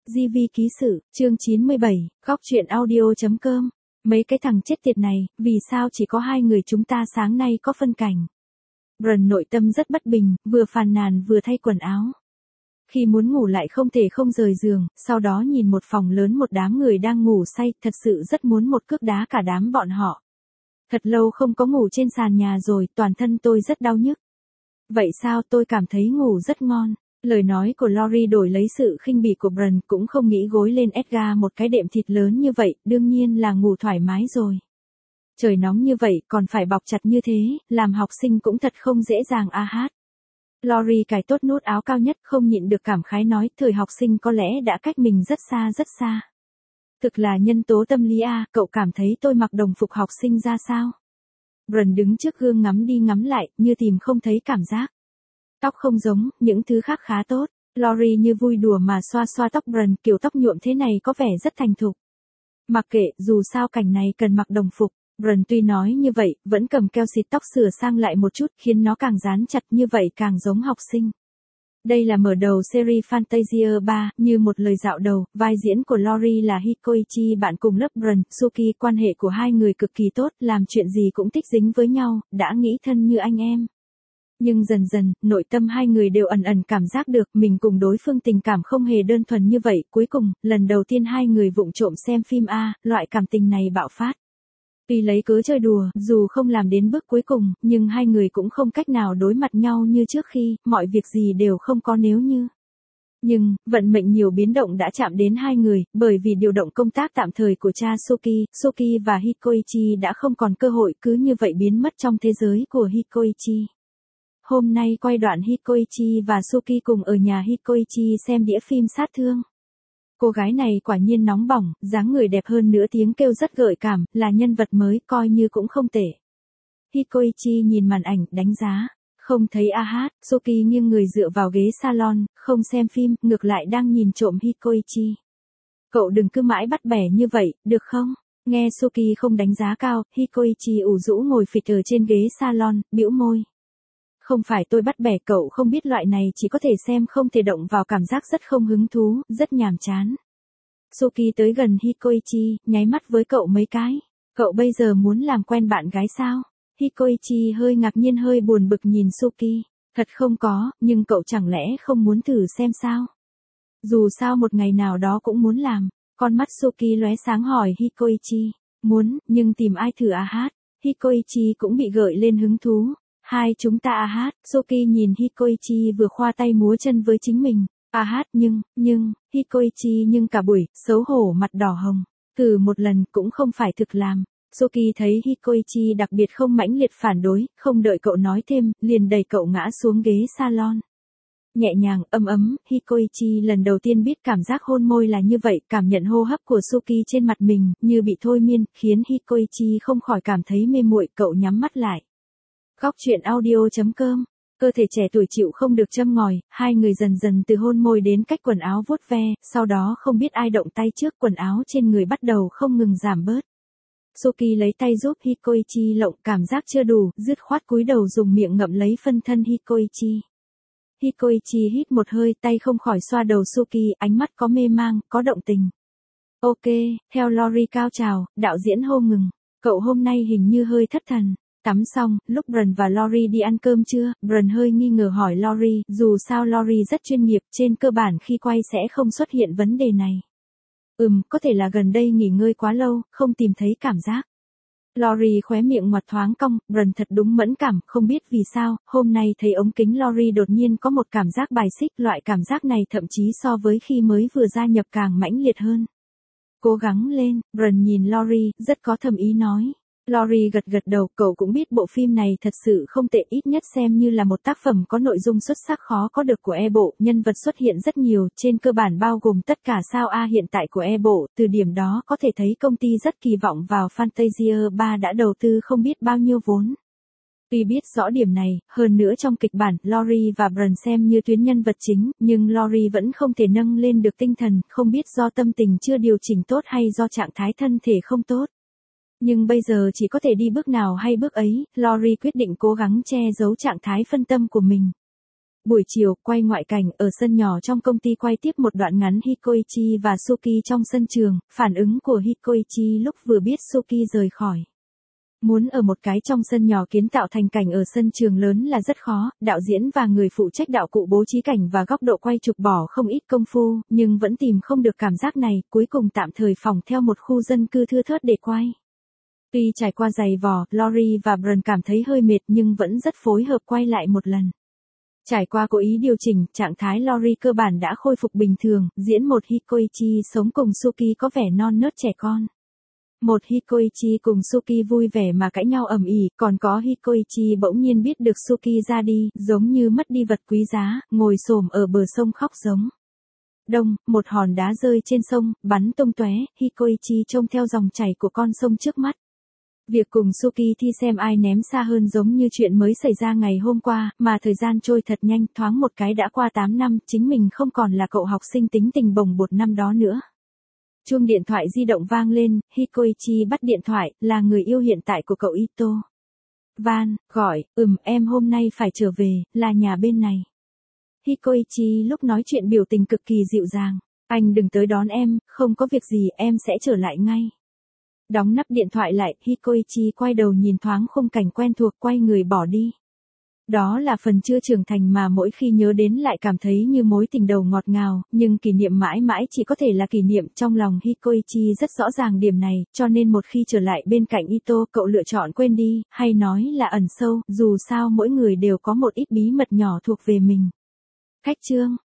GV ký sự, chương 97, góc truyện audio.com. Mấy cái thằng chết tiệt này, vì sao chỉ có hai người chúng ta sáng nay có phân cảnh? Bron nội tâm rất bất bình, vừa phàn nàn vừa thay quần áo. Khi muốn ngủ lại không thể không rời giường, sau đó nhìn một phòng lớn một đám người đang ngủ say, thật sự rất muốn một cước đá cả đám bọn họ. Thật lâu không có ngủ trên sàn nhà rồi, toàn thân tôi rất đau nhức. Vậy sao tôi cảm thấy ngủ rất ngon? Lời nói của Lori đổi lấy sự khinh bỉ của Bron, cũng không nghĩ gối lên Edgar một cái đệm thịt lớn như vậy, đương nhiên là ngủ thoải mái rồi. Trời nóng như vậy còn phải bọc chặt như thế, làm học sinh cũng thật không dễ dàng a hát. Lori cài tốt nút áo cao nhất, không nhịn được cảm khái nói, thời học sinh có lẽ đã cách mình rất xa rất xa. Thực là nhân tố tâm lý a, cậu cảm thấy tôi mặc đồng phục học sinh ra sao? Bron đứng trước gương ngắm đi ngắm lại, như tìm không thấy cảm giác. Tóc không giống, những thứ khác khá tốt. Lori như vui đùa mà xoa xoa tóc Bron, kiểu tóc nhuộm thế này có vẻ rất thành thục. Mặc kệ, dù sao cảnh này cần mặc đồng phục. Bron tuy nói như vậy, vẫn cầm keo xịt tóc sửa sang lại một chút, khiến nó càng dán chặt, như vậy càng giống học sinh. Đây là mở đầu series Fantasia 3, như một lời dạo đầu, vai diễn của Lori là Hikoichi, bạn cùng lớp Bron. Suki, quan hệ của hai người cực kỳ tốt, làm chuyện gì cũng thích dính với nhau, đã nghĩ thân như anh em. Nhưng dần dần, nội tâm hai người đều ẩn ẩn cảm giác được mình cùng đối phương tình cảm không hề đơn thuần như vậy. Cuối cùng, lần đầu tiên hai người vụng trộm xem phim A, loại cảm tình này bạo phát. Vì lấy cớ chơi đùa, dù không làm đến bước cuối cùng, nhưng hai người cũng không cách nào đối mặt nhau như trước khi, mọi việc gì đều không có nếu như. Nhưng, vận mệnh nhiều biến động đã chạm đến hai người, bởi vì điều động công tác tạm thời của cha Suki và Hikoichi đã không còn cơ hội, cứ như vậy biến mất trong thế giới của Hikoichi. Hôm nay quay đoạn Hikoichi và Suki cùng ở nhà Hikoichi xem đĩa phim sát thương. Cô gái này quả nhiên nóng bỏng, dáng người đẹp hơn nữa, tiếng kêu rất gợi cảm, là nhân vật mới, coi như cũng không tệ. Hikoichi nhìn màn ảnh, đánh giá. Không thấy a hát, Suki nghiêng người dựa vào ghế salon, không xem phim, ngược lại đang nhìn trộm Hikoichi. Cậu đừng cứ mãi bắt bẻ như vậy, được không? Nghe Suki không đánh giá cao, Hikoichi ủ rũ ngồi phịch ở trên ghế salon, bĩu môi. Không phải tôi bắt bẻ cậu, không biết loại này chỉ có thể xem không thể động vào, cảm giác rất không hứng thú, rất nhàm chán. Suki tới gần Hikoichi, nháy mắt với cậu mấy cái. Cậu bây giờ muốn làm quen bạn gái sao? Hikoichi hơi ngạc nhiên hơi buồn bực nhìn Suki. Thật không có, nhưng cậu chẳng lẽ không muốn thử xem sao? Dù sao một ngày nào đó cũng muốn làm. Con mắt Suki lóe sáng hỏi Hikoichi. Muốn, nhưng tìm ai thử a hát? Hikoichi cũng bị gợi lên hứng thú. Hai chúng ta a hát, Suki nhìn Hikoichi vừa khoa tay múa chân với chính mình. A hát nhưng, Hikoichi nhưng cả buổi, xấu hổ mặt đỏ hồng. Thử một lần cũng không phải thực làm. Suki thấy Hikoichi đặc biệt không mãnh liệt phản đối, không đợi cậu nói thêm, liền đẩy cậu ngã xuống ghế salon. Nhẹ nhàng, ấm ấm, Hikoichi lần đầu tiên biết cảm giác hôn môi là như vậy, cảm nhận hô hấp của Suki trên mặt mình, như bị thôi miên, khiến Hikoichi không khỏi cảm thấy mê muội, cậu nhắm mắt lại. Góc truyện audio.com. Cơ thể trẻ tuổi chịu không được châm ngòi, hai người dần dần từ hôn môi đến cách quần áo vuốt ve, sau đó không biết ai động tay trước, quần áo trên người bắt đầu không ngừng giảm bớt. Suki lấy tay giúp Hikoichi lộng, cảm giác chưa đủ, dứt khoát cúi đầu dùng miệng ngậm lấy phân thân Hikoichi. Hikoichi hít một hơi, tay không khỏi xoa đầu Suki, ánh mắt có mê mang, có động tình. Ok, theo Lori cao trào, đạo diễn hô ngừng. Cậu hôm nay hình như hơi thất thần. Tắm xong, lúc Bron và Lori đi ăn cơm trưa, Bron hơi nghi ngờ hỏi Lori, dù sao Lori rất chuyên nghiệp, trên cơ bản khi quay sẽ không xuất hiện vấn đề này. Có thể là gần đây nghỉ ngơi quá lâu, không tìm thấy cảm giác. Lori khóe miệng ngoặt thoáng cong, Bron thật đúng mẫn cảm, không biết vì sao, hôm nay thấy ống kính Lori đột nhiên có một cảm giác bài xích, loại cảm giác này thậm chí so với khi mới vừa gia nhập càng mãnh liệt hơn. Cố gắng lên, Bron nhìn Lori, rất có thầm ý nói. Lori gật gật đầu, cậu cũng biết bộ phim này thật sự không tệ, ít nhất xem như là một tác phẩm có nội dung xuất sắc khó có được của E-bộ, nhân vật xuất hiện rất nhiều, trên cơ bản bao gồm tất cả sao A hiện tại của E-bộ, từ điểm đó có thể thấy công ty rất kỳ vọng vào Fantasia 3 đã đầu tư không biết bao nhiêu vốn. Tuy biết rõ điểm này, hơn nữa trong kịch bản, Lori và Bron xem như tuyến nhân vật chính, nhưng Lori vẫn không thể nâng lên được tinh thần, không biết do tâm tình chưa điều chỉnh tốt hay do trạng thái thân thể không tốt. Nhưng bây giờ chỉ có thể đi bước nào hay bước ấy, Lori quyết định cố gắng che giấu trạng thái phân tâm của mình. Buổi chiều, quay ngoại cảnh, ở sân nhỏ trong công ty quay tiếp một đoạn ngắn Hikoichi và Suki trong sân trường, phản ứng của Hikoichi lúc vừa biết Suki rời khỏi. Muốn ở một cái trong sân nhỏ kiến tạo thành cảnh ở sân trường lớn là rất khó, đạo diễn và người phụ trách đạo cụ bố trí cảnh và góc độ quay chụp bỏ không ít công phu, nhưng vẫn tìm không được cảm giác này, cuối cùng tạm thời phỏng theo một khu dân cư thưa thớt để quay. Tuy trải qua giày vò, Lori và Bron cảm thấy hơi mệt nhưng vẫn rất phối hợp quay lại một lần. Trải qua cố ý điều chỉnh, trạng thái Lori cơ bản đã khôi phục bình thường, diễn một Hikoichi sống cùng Suki có vẻ non nớt trẻ con. Một Hikoichi cùng Suki vui vẻ mà cãi nhau ầm ĩ, còn có Hikoichi bỗng nhiên biết được Suki ra đi, giống như mất đi vật quý giá, ngồi xổm ở bờ sông khóc giống. Đông, một hòn đá rơi trên sông, bắn tung tóe, Hikoichi trông theo dòng chảy của con sông trước mắt. Việc cùng Suki thi xem ai ném xa hơn giống như chuyện mới xảy ra ngày hôm qua, mà thời gian trôi thật nhanh, thoáng một cái đã qua 8 năm, chính mình không còn là cậu học sinh tính tình bồng bột năm đó nữa. Chuông điện thoại di động vang lên, Hikoichi bắt điện thoại, là người yêu hiện tại của cậu Ito. Van, gọi, em hôm nay phải trở về, là nhà bên này. Hikoichi lúc nói chuyện biểu tình cực kỳ dịu dàng. Anh đừng tới đón em, không có việc gì, em sẽ trở lại ngay. Đóng nắp điện thoại lại, Hikoichi quay đầu nhìn thoáng khung cảnh quen thuộc, quay người bỏ đi. Đó là phần chưa trưởng thành mà mỗi khi nhớ đến lại cảm thấy như mối tình đầu ngọt ngào, nhưng kỷ niệm mãi mãi chỉ có thể là kỷ niệm. Trong lòng Hikoichi rất rõ ràng điểm này, cho nên một khi trở lại bên cạnh Ito, cậu lựa chọn quên đi, hay nói là ẩn sâu, dù sao mỗi người đều có một ít bí mật nhỏ thuộc về mình. Khách chương